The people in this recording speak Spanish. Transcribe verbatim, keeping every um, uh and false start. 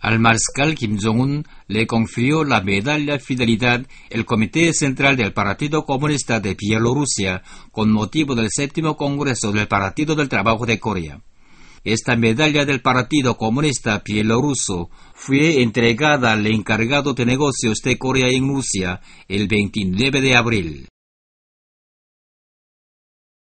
Al mariscal Kim Jong-un le confirió la medalla Fidelidad el Comité Central del Partido Comunista de Bielorrusia con motivo del séptimo Congreso del Partido del Trabajo de Corea. Esta medalla del Partido Comunista Bielorruso fue entregada al encargado de negocios de Corea en Rusia el veintinueve de abril.